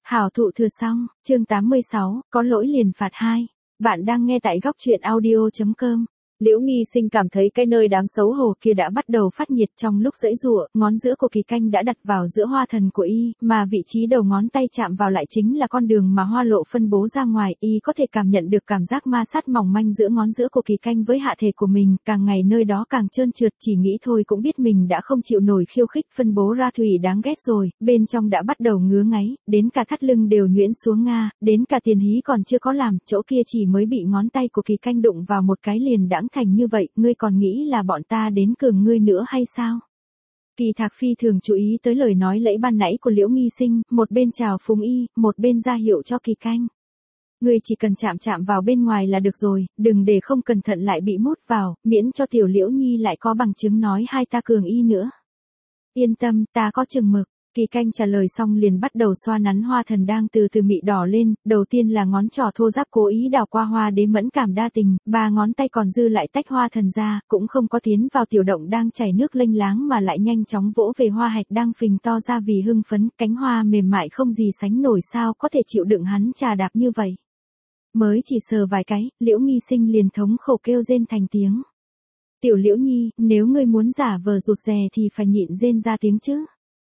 Hảo thụ thừa xong, chương 86, có lỗi liền phạt 2. Bạn đang nghe tại góc truyện audio.com. Liễu Nghi Sinh cảm thấy cái nơi đáng xấu hổ kia đã bắt đầu phát nhiệt trong lúc giãy giụa, ngón giữa của Kỳ Canh đã đặt vào giữa hoa thần của y, mà vị trí đầu ngón tay chạm vào lại chính là con đường mà hoa lộ phân bố ra ngoài, y có thể cảm nhận được cảm giác ma sát mỏng manh giữa ngón giữa của Kỳ Canh với hạ thể của mình, càng ngày nơi đó càng trơn trượt, chỉ nghĩ thôi cũng biết mình đã không chịu nổi khiêu khích phân bố ra thủy đáng ghét rồi, bên trong đã bắt đầu ngứa ngáy, đến cả thắt lưng đều nhuyễn xuống nga, đến cả tiền hí còn chưa có làm, chỗ kia chỉ mới bị ngón tay của Kỳ Canh đụng vào một cái liền đãng thành như vậy, ngươi còn nghĩ là bọn ta đến cường ngươi nữa hay sao? Kỳ Thạc phi thường chú ý tới lời nói lẫy ban nãy của Liễu Nghi Sinh, một bên chào phúng y, một bên ra hiệu cho Kỳ Canh. Ngươi chỉ cần chạm vào bên ngoài là được rồi, đừng để không cẩn thận lại bị mút vào, miễn cho tiểu Liễu Nhi lại có bằng chứng nói hai ta cường y nữa. Yên tâm, ta có chừng mực. Kỳ Canh trả lời xong liền bắt đầu xoa nắn hoa thần đang từ từ mị đỏ lên, đầu tiên là ngón trỏ thô ráp cố ý đào qua hoa đế mẫn cảm đa tình, ba ngón tay còn dư lại tách hoa thần ra, cũng không có tiến vào tiểu động đang chảy nước lênh láng mà lại nhanh chóng vỗ về hoa hạch đang phình to ra vì hưng phấn, cánh hoa mềm mại không gì sánh nổi sao có thể chịu đựng hắn trà đạp như vậy. Mới chỉ sờ vài cái, Liễu Nghi Sinh liền thống khổ kêu rên thành tiếng. Tiểu Liễu Nhi, nếu ngươi muốn giả vờ rụt rè thì phải nhịn rên ra tiếng chứ.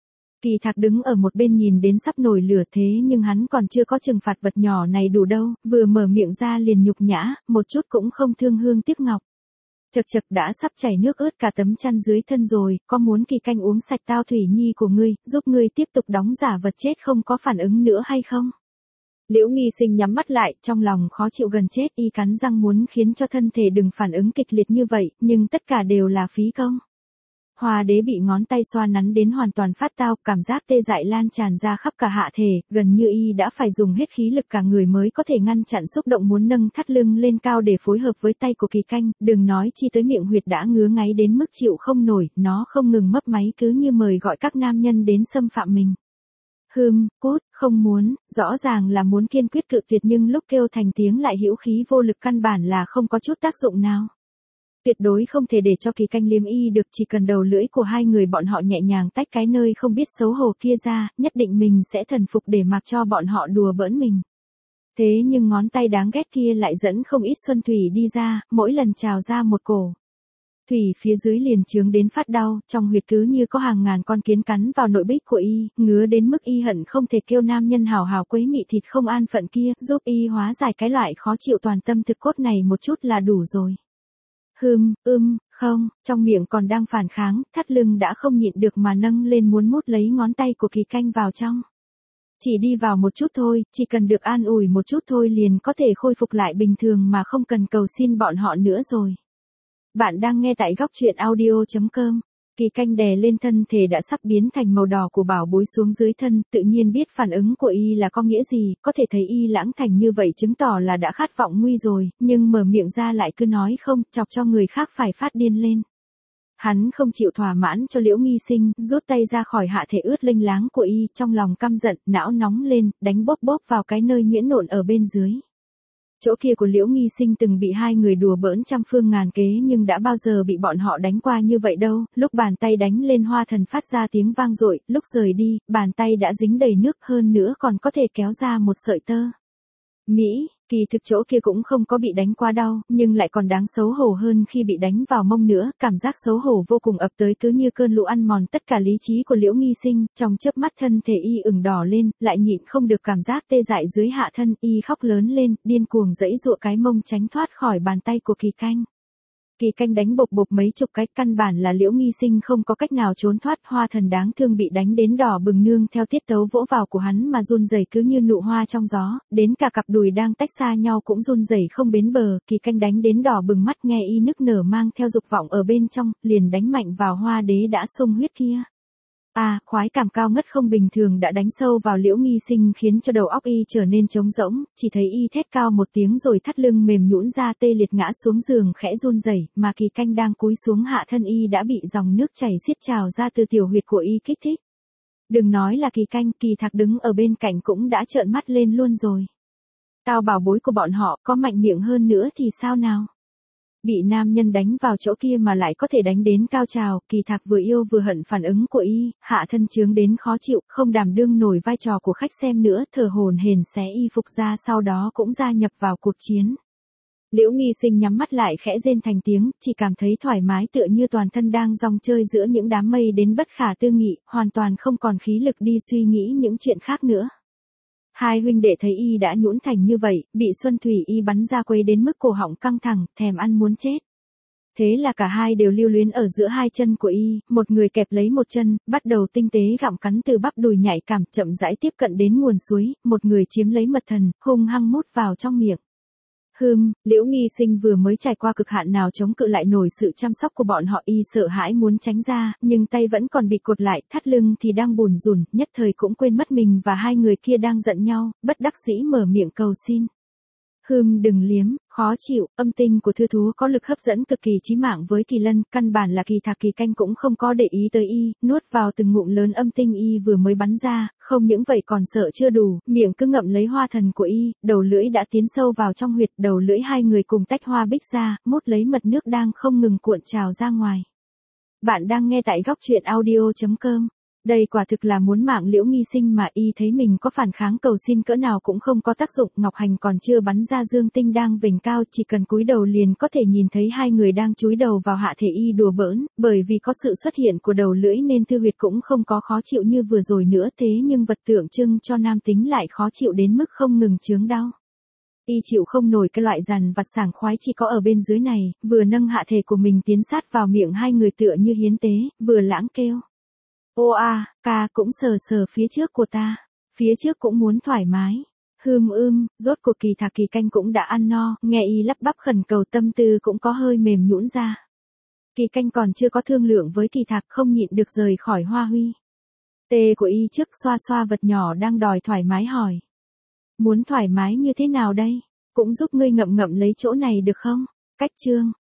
Kỳ Thạc đứng ở một bên nhìn đến sắp nổi lửa thế nhưng hắn còn chưa có trừng phạt vật nhỏ này đủ đâu, vừa mở miệng ra liền nhục nhã, một chút cũng không thương hương tiếc ngọc. Chật chật đã sắp chảy nước ướt cả tấm chăn dưới thân rồi, có muốn Kỳ Canh uống sạch tao thủy nhi của ngươi, giúp ngươi tiếp tục đóng giả vật chết không có phản ứng nữa hay không? Liễu Nghi Sinh nhắm mắt lại, trong lòng khó chịu gần chết, y cắn răng muốn khiến cho thân thể đừng phản ứng kịch liệt như vậy, nhưng tất cả đều là phí công. Hoa đế bị ngón tay xoa nắn đến hoàn toàn phát tao, cảm giác tê dại lan tràn ra khắp cả hạ thể, gần như y đã phải dùng hết khí lực cả người mới có thể ngăn chặn xúc động muốn nâng thắt lưng lên cao để phối hợp với tay của Kỳ Canh, đừng nói chi tới miệng huyệt đã ngứa ngáy đến mức chịu không nổi, nó không ngừng mấp máy cứ như mời gọi các nam nhân đến xâm phạm mình. Cút, không muốn, rõ ràng là muốn kiên quyết cự tuyệt nhưng lúc kêu thành tiếng lại hữu khí vô lực căn bản là không có chút tác dụng nào. Tuyệt đối không thể để cho Kỳ Canh liếm y được, chỉ cần đầu lưỡi của hai người bọn họ nhẹ nhàng tách cái nơi không biết xấu hổ kia ra, nhất định mình sẽ thần phục để mặc cho bọn họ đùa bỡn mình. Thế nhưng ngón tay đáng ghét kia lại dẫn không ít xuân thủy đi ra, mỗi lần trào ra một cổ. Thủy phía dưới liền chướng đến phát đau, trong huyệt cứ như có hàng ngàn con kiến cắn vào nội bích của y, ngứa đến mức y hận không thể kêu nam nhân hào hào quấy mị thịt không an phận kia, giúp y hóa giải cái loại khó chịu toàn tâm thực cốt này một chút là đủ rồi. Không, trong miệng còn đang phản kháng, thắt lưng đã không nhịn được mà nâng lên muốn mút lấy ngón tay của Kỳ Canh vào trong. Chỉ đi vào một chút thôi, chỉ cần được an ủi một chút thôi liền có thể khôi phục lại bình thường mà không cần cầu xin bọn họ nữa rồi. Bạn đang nghe tại góc truyện audio.com. Kỳ Canh đè lên thân thể đã sắp biến thành màu đỏ của bảo bối xuống dưới thân, tự nhiên biết phản ứng của y là có nghĩa gì, có thể thấy y lãng thành như vậy chứng tỏ là đã khát vọng nguy rồi, nhưng mở miệng ra lại cứ nói không, chọc cho người khác phải phát điên lên. Hắn không chịu thỏa mãn cho Liễu Nghi Sinh, rút tay ra khỏi hạ thể ướt lênh láng của y, trong lòng căm giận, não nóng lên, đánh bóp vào cái nơi nhuyễn nộn ở bên dưới. Chỗ kia của Liễu Nghi Sinh từng bị hai người đùa bỡn trăm phương ngàn kế nhưng đã bao giờ bị bọn họ đánh qua như vậy đâu, lúc bàn tay đánh lên hoa thần phát ra tiếng vang dội, lúc rời đi, bàn tay đã dính đầy nước hơn nữa còn có thể kéo ra một sợi tơ. Kỳ thực chỗ kia cũng không có bị đánh quá đau, nhưng lại còn đáng xấu hổ hơn khi bị đánh vào mông nữa, cảm giác xấu hổ vô cùng ập tới cứ như cơn lũ ăn mòn tất cả lý trí của Liễu Nghi Sinh, trong chớp mắt thân thể y ửng đỏ lên, lại nhịn không được cảm giác tê dại dưới hạ thân, y khóc lớn lên, điên cuồng giãy giụa cái mông tránh thoát khỏi bàn tay của Kỳ Canh. Kỳ Canh đánh bộp mấy chục cái, căn bản là Liễu Nghi Sinh không có cách nào trốn thoát, hoa thần đáng thương bị đánh đến đỏ bừng nương theo tiết tấu vỗ vào của hắn mà run rẩy cứ như nụ hoa trong gió, đến cả cặp đùi đang tách xa nhau cũng run rẩy không bến bờ, Kỳ Canh đánh đến đỏ bừng mắt nghe y nức nở mang theo dục vọng ở bên trong, liền đánh mạnh vào hoa đế đã sung huyết kia. Khoái cảm cao ngất không bình thường đã đánh sâu vào Liễu Nghi Sinh khiến cho đầu óc y trở nên trống rỗng, chỉ thấy y thét cao một tiếng rồi thắt lưng mềm nhũn ra tê liệt ngã xuống giường khẽ run rẩy, mà Kỳ Canh đang cúi xuống hạ thân y đã bị dòng nước chảy xiết trào ra từ tiểu huyệt của y kích thích. Đừng nói là Kỳ Canh, Kỳ Thạc đứng ở bên cạnh cũng đã trợn mắt lên luôn rồi. Tao bảo bối của bọn họ có mạnh miệng hơn nữa thì sao nào? Bị nam nhân đánh vào chỗ kia mà lại có thể đánh đến cao trào, Kỳ Thạc vừa yêu vừa hận phản ứng của y, hạ thân chướng đến khó chịu, không đảm đương nổi vai trò của khách xem nữa, thở hổn hển xé y phục ra sau đó cũng gia nhập vào cuộc chiến. Liễu Nghi Sinh nhắm mắt lại khẽ rên thành tiếng, chỉ cảm thấy thoải mái tựa như toàn thân đang rong chơi giữa những đám mây đến bất khả tư nghị, hoàn toàn không còn khí lực đi suy nghĩ những chuyện khác nữa. Hai huynh đệ thấy y đã nhũn thành như vậy, bị Xuân Thủy y bắn ra quấy đến mức cổ họng căng thẳng, thèm ăn muốn chết. Thế là cả hai đều lưu luyến ở giữa hai chân của y, một người kẹp lấy một chân, bắt đầu tinh tế gặm cắn từ bắp đùi nhạy cảm, chậm rãi tiếp cận đến nguồn suối, một người chiếm lấy mật thần, hung hăng mút vào trong miệng. Liễu Nghi Sinh vừa mới trải qua cực hạn nào chống cự lại nổi sự chăm sóc của bọn họ, y sợ hãi muốn tránh ra, nhưng tay vẫn còn bị cột lại, thắt lưng thì đang bủn rủn, nhất thời cũng quên mất mình và hai người kia đang giận nhau, bất đắc dĩ mở miệng cầu xin. Đừng liếm, khó chịu, âm tinh của thư thú có lực hấp dẫn cực kỳ chí mạng với Kỳ Lân, căn bản là Kỳ Thạc Kỳ Canh cũng không có để ý tới y, nuốt vào từng ngụm lớn âm tinh y vừa mới bắn ra, không những vậy còn sợ chưa đủ, miệng cứ ngậm lấy hoa thần của y, đầu lưỡi đã tiến sâu vào trong huyệt, đầu lưỡi hai người cùng tách hoa bích ra, mút lấy mật nước đang không ngừng cuộn trào ra ngoài. Bạn đang nghe tại góc truyện audio.com. Đây quả thực là muốn mạng Liễu Nghi Sinh mà y thấy mình có phản kháng cầu xin cỡ nào cũng không có tác dụng, Ngọc Hành còn chưa bắn ra dương tinh đang vểnh cao, chỉ cần cúi đầu liền có thể nhìn thấy hai người đang chúi đầu vào hạ thể y đùa bỡn, bởi vì có sự xuất hiện của đầu lưỡi nên thư huyệt cũng không có khó chịu như vừa rồi nữa, thế nhưng vật tượng trưng cho nam tính lại khó chịu đến mức không ngừng chướng đau. Y chịu không nổi cái loại dằn vặt sảng khoái chỉ có ở bên dưới này, vừa nâng hạ thể của mình tiến sát vào miệng hai người tựa như hiến tế, vừa lãng kêu. Ô a, ca cũng sờ sờ phía trước của ta, phía trước cũng muốn thoải mái. Rốt cuộc Kỳ Thạc Kỳ Canh cũng đã ăn no, nghe y lắp bắp khẩn cầu tâm tư cũng có hơi mềm nhũn ra. Kỳ Canh còn chưa có thương lượng với Kỳ Thạc không nhịn được rời khỏi Hoa Huy. Tê của y trước xoa xoa vật nhỏ đang đòi thoải mái hỏi. Muốn thoải mái như thế nào đây? Cũng giúp ngươi ngậm ngậm lấy chỗ này được không? Cách chương.